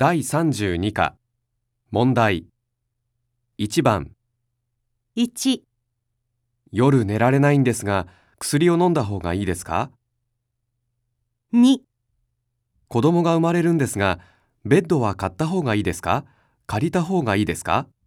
第32課問題1番 1、 夜寝られないんですが薬を飲んだ方がいいですか？ 2、 子供が生まれるんですがベッドは買った方がいいですか？借りた方がいいですか？